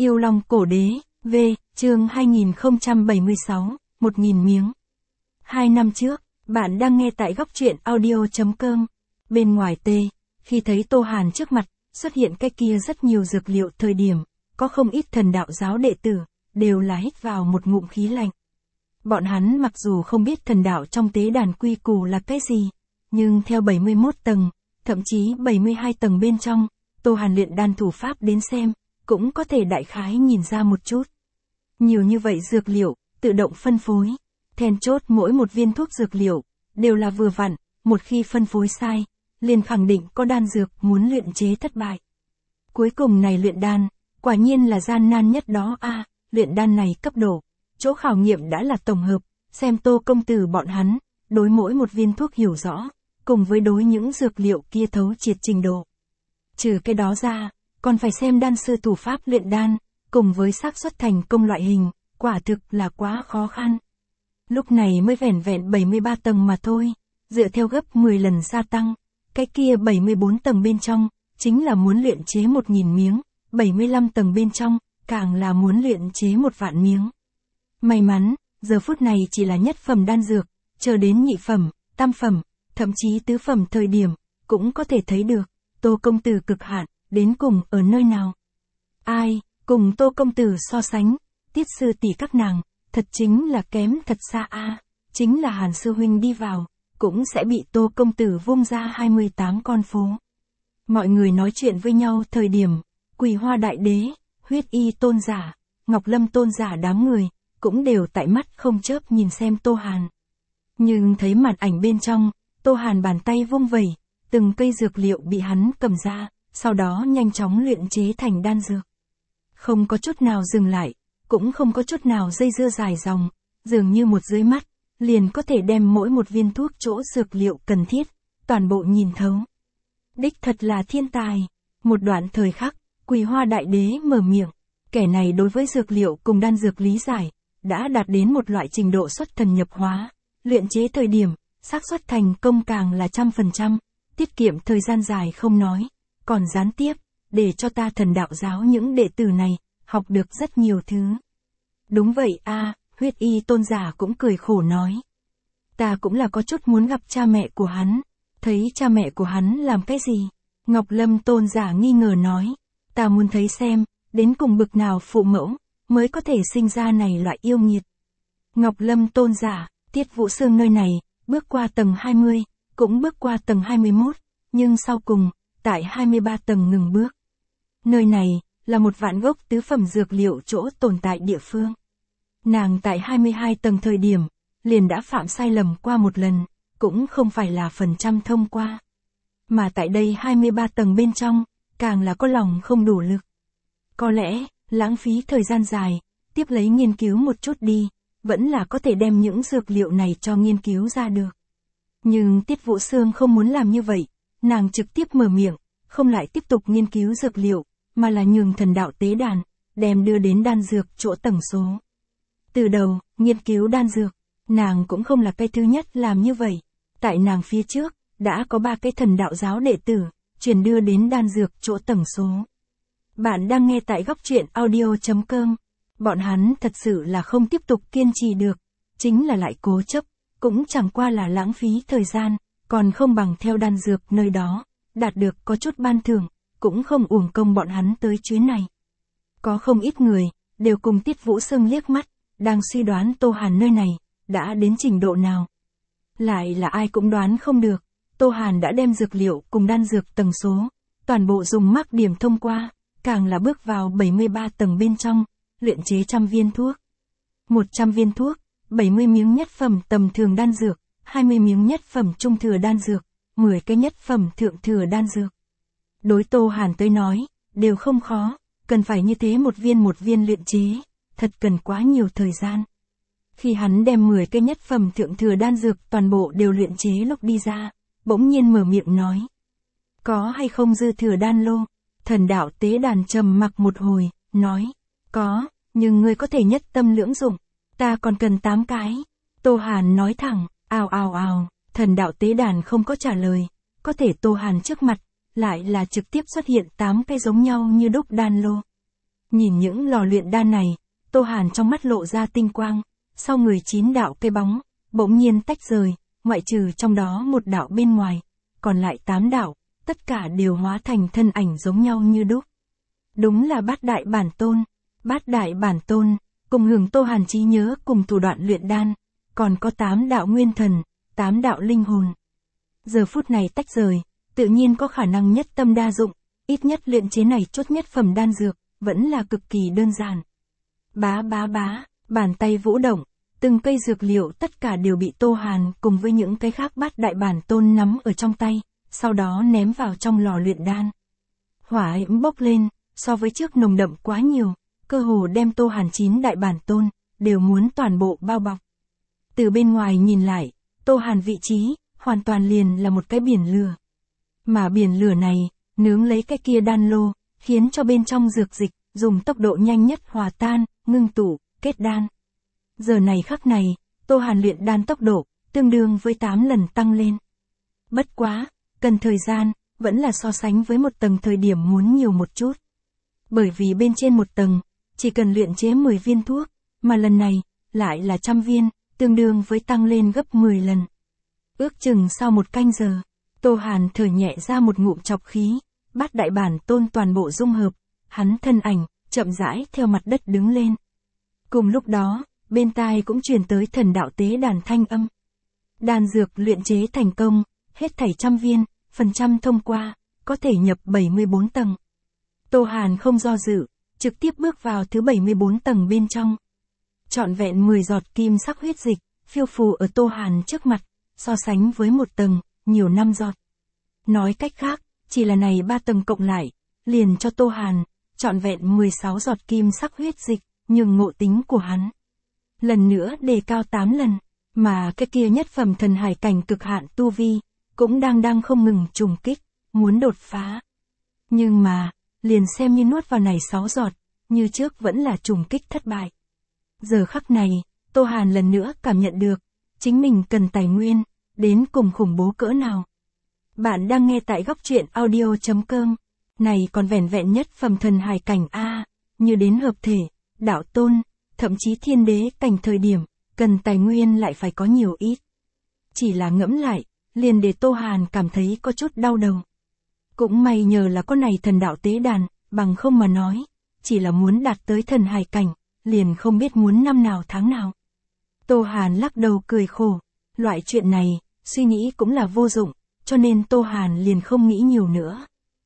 Yêu Long Cổ Đế, V, chương 2076, 1000 miếng. 2 năm trước, bạn đang nghe tại góc truyện audio.com. Bên ngoài khi thấy Tô Hàn trước mặt, xuất hiện cái kia rất nhiều dược liệu thời điểm, có không ít thần đạo giáo đệ tử, đều là hít vào một ngụm khí lạnh. Bọn hắn mặc dù không biết thần đạo trong tế đàn quy củ là cái gì, nhưng theo 71 tầng, thậm chí 72 tầng bên trong, Tô Hàn luyện đan thủ pháp đến xem, cũng có thể đại khái nhìn ra một chút. Nhiều như vậy dược liệu, tự động phân phối. Then chốt mỗi một viên thuốc dược liệu, đều là vừa vặn, một khi phân phối sai, liền khẳng định có đan dược muốn luyện chế thất bại. Cuối cùng này luyện đan, quả nhiên là gian nan nhất đó a. Luyện đan này cấp độ, chỗ khảo nghiệm đã là tổng hợp, xem Tô công tử bọn hắn, đối mỗi một viên thuốc hiểu rõ, cùng với đối những dược liệu kia thấu triệt trình độ. Trừ cái đó ra, còn phải xem đan sư thủ pháp luyện đan, cùng với xác suất thành công loại hình, quả thực là quá khó khăn. Lúc này mới vẻn vẹn 73 tầng mà thôi, dựa theo gấp 10 lần gia tăng, cái kia 74 tầng bên trong, chính là muốn luyện chế 1000 miếng, 75 tầng bên trong, càng là muốn luyện chế 1 vạn miếng. May mắn, giờ phút này chỉ là nhất phẩm đan dược, chờ đến nhị phẩm, tam phẩm, thậm chí tứ phẩm thời điểm, cũng có thể thấy được, Tô công tử cực hạn, đến cùng ở nơi nào. Ai, cùng Tô công tử so sánh, Tiết sư tỷ các nàng, thật chính là kém thật xa a. Chính là Hàn sư huynh đi vào, cũng sẽ bị Tô công tử vung ra 28 con phố. Mọi người nói chuyện với nhau thời điểm, Quỳ Hoa Đại Đế, Huyết Y tôn giả, Ngọc Lâm tôn giả đám người, cũng đều tại mắt không chớp nhìn xem Tô Hàn. Nhưng thấy màn ảnh bên trong, Tô Hàn bàn tay vung vẩy, từng cây dược liệu bị hắn cầm ra, sau đó nhanh chóng luyện chế thành đan dược. Không có chút nào dừng lại, cũng không có chút nào dây dưa dài dòng, dường như một dưới mắt, liền có thể đem mỗi một viên thuốc chỗ dược liệu cần thiết, toàn bộ nhìn thấu. Đích thật là thiên tài. Một đoạn thời khắc, Quỳ Hoa Đại Đế mở miệng, kẻ này đối với dược liệu cùng đan dược lý giải, đã đạt đến một loại trình độ xuất thần nhập hóa, luyện chế thời điểm, xác suất thành công càng là 100%, tiết kiệm thời gian dài không nói, còn gián tiếp, để cho ta thần đạo giáo những đệ tử này, học được rất nhiều thứ. Đúng vậy a. Huyết Y tôn giả cũng cười khổ nói. Ta cũng là có chút muốn gặp cha mẹ của hắn, thấy cha mẹ của hắn làm cái gì? Ngọc Lâm tôn giả nghi ngờ nói, ta muốn thấy xem, đến cùng bực nào phụ mẫu, mới có thể sinh ra này loại yêu nghiệt. Ngọc Lâm tôn giả, Tiết Vũ Sương nơi này, bước qua tầng 20, cũng bước qua tầng 21, nhưng sau cùng, tại 23 tầng ngừng bước. Nơi này, là một vạn gốc tứ phẩm dược liệu chỗ tồn tại địa phương. Nàng tại 22 tầng thời điểm, liền đã phạm sai lầm qua một lần, cũng không phải là phần trăm thông qua. Mà tại đây 23 tầng bên trong, càng là có lòng không đủ lực. Có lẽ, lãng phí thời gian dài, tiếp lấy nghiên cứu một chút đi, vẫn là có thể đem những dược liệu này cho nghiên cứu ra được. Nhưng Tiết Vũ Sương không muốn làm như vậy, nàng trực tiếp mở miệng, không lại tiếp tục nghiên cứu dược liệu, mà là nhường thần đạo tế đàn, đem đưa đến đan dược chỗ tầng số. Từ đầu, nghiên cứu đan dược, nàng cũng không là cái thứ nhất làm như vậy. Tại nàng phía trước, đã có 3 cái thần đạo giáo đệ tử, truyền đưa đến đan dược chỗ tầng số. Bạn đang nghe tại góc truyện audio.com. Bọn hắn thật sự là không tiếp tục kiên trì được, chính là lại cố chấp, cũng chẳng qua là lãng phí thời gian, còn không bằng theo đan dược nơi đó, đạt được có chút ban thưởng, cũng không uổng công bọn hắn tới chuyến này. Có không ít người, đều cùng Tiết Vũ Sương liếc mắt, đang suy đoán Tô Hàn nơi này, đã đến trình độ nào. Lại là ai cũng đoán không được, Tô Hàn đã đem dược liệu cùng đan dược tầng số, toàn bộ dùng mác điểm thông qua, càng là bước vào 73 tầng bên trong, luyện chế 100 viên thuốc. 100 viên thuốc, 70 miếng nhất phẩm tầm thường đan dược, 20 miếng nhất phẩm trung thừa đan dược, 10 cái nhất phẩm thượng thừa đan dược. Đối Tô Hàn tới nói, đều không khó, cần phải như thế một viên luyện chế, thật cần quá nhiều thời gian. Khi hắn đem 10 cái nhất phẩm thượng thừa đan dược toàn bộ đều luyện chế lúc đi ra, bỗng nhiên mở miệng nói. Có hay không dư thừa đan lô? Thần đạo tế đàn trầm mặc một hồi, nói. Có, nhưng ngươi có thể nhất tâm lưỡng dụng, ta còn cần 8 cái. Tô Hàn nói thẳng, ào, thần đạo tế đàn không có trả lời, có thể Tô Hàn trước mặt, lại là trực tiếp xuất hiện 8 cái giống nhau như đúc đan lô. Nhìn những lò luyện đan này, Tô Hàn trong mắt lộ ra tinh quang, sau người 9 đạo cây bóng, bỗng nhiên tách rời, ngoại trừ trong đó một đạo bên ngoài, còn lại 8 đạo, tất cả đều hóa thành thân ảnh giống nhau như đúc. Đúng là bát đại bản tôn. Bát đại bản tôn, cùng hưởng Tô Hàn trí nhớ cùng thủ đoạn luyện đan, còn có 8 đạo nguyên thần, 8 đạo linh hồn. Giờ phút này tách rời, tự nhiên có khả năng nhất tâm đa dụng, ít nhất luyện chế này chốt nhất phẩm đan dược, vẫn là cực kỳ đơn giản. Bá bá bá, bàn tay vũ động, từng cây dược liệu tất cả đều bị Tô Hàn cùng với những cái khác bát đại bản tôn nắm ở trong tay, sau đó ném vào trong lò luyện đan. Hỏa diễm bốc lên, so với trước nồng đậm quá nhiều, cơ hồ đem Tô Hàn 9 đại bản tôn, đều muốn toàn bộ bao bọc. Từ bên ngoài nhìn lại, Tô Hàn vị trí, hoàn toàn liền là một cái biển lửa. Mà biển lửa này, nướng lấy cái kia đan lô, khiến cho bên trong dược dịch, dùng tốc độ nhanh nhất hòa tan, ngưng tụ, kết đan. Giờ này khắc này, Tô Hàn luyện đan tốc độ, tương đương với 8 lần tăng lên. Bất quá, cần thời gian, vẫn là so sánh với một tầng thời điểm muốn nhiều một chút. Bởi vì bên trên một tầng, chỉ cần luyện chế 10 viên thuốc, mà lần này, lại là 100 viên, tương đương với tăng lên gấp 10 lần. Ước chừng sau 1 canh giờ, Tô Hàn thở nhẹ ra một ngụm chọc khí, bát đại bản tôn toàn bộ dung hợp, hắn thân ảnh, chậm rãi theo mặt đất đứng lên. Cùng lúc đó, bên tai cũng truyền tới thần đạo tế đàn thanh âm. Đan dược luyện chế thành công, hết thảy 100 viên, phần trăm thông qua, có thể nhập 74 tầng. Tô Hàn không do dự, trực tiếp bước vào thứ 74 tầng bên trong. Trọn vẹn 10 giọt kim sắc huyết dịch, phiêu phù ở Tô Hàn trước mặt, so sánh với một tầng, nhiều 5 giọt. Nói cách khác, chỉ là này 3 tầng cộng lại, liền cho Tô Hàn, trọn vẹn 16 giọt kim sắc huyết dịch, nhưng ngộ tính của hắn. Lần nữa đề cao 8 lần, mà cái kia nhất phẩm thần hải cảnh cực hạn tu vi, cũng đang không ngừng trùng kích, muốn đột phá. Nhưng mà, liền xem như nuốt vào này 6 giọt, như trước vẫn là trùng kích thất bại. Giờ khắc này, Tô Hàn lần nữa cảm nhận được, chính mình cần tài nguyên, đến cùng khủng bố cỡ nào. Bạn đang nghe tại góc truyện audio.com, này còn vẻn vẹn nhất phẩm thần hải cảnh A, như đến hợp thể, đạo tôn, thậm chí thiên đế cảnh thời điểm, cần tài nguyên lại phải có nhiều ít. Chỉ là ngẫm lại, liền để Tô Hàn cảm thấy có chút đau đầu. Cũng may nhờ là có này thần đạo tế đàn, bằng không mà nói, chỉ là muốn đạt tới thần hải cảnh, liền không biết muốn năm nào tháng nào. Tô Hàn lắc đầu cười khổ, loại chuyện này, suy nghĩ cũng là vô dụng, cho nên Tô Hàn liền không nghĩ nhiều nữa.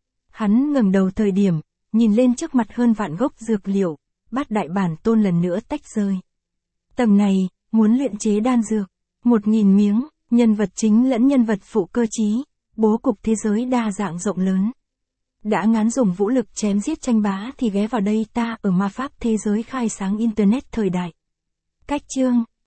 Hắn ngẩng đầu thời điểm, nhìn lên trước mặt hơn vạn gốc dược liệu, bát đại bản tôn lần nữa tách rơi. Tầng này, muốn luyện chế đan dược, 1000 miếng, nhân vật chính lẫn nhân vật phụ cơ trí, bố cục thế giới đa dạng rộng lớn. Đã ngán dùng vũ lực chém giết tranh bá thì ghé vào đây ta ở ma pháp thế giới khai sáng Internet thời đại. Cách chương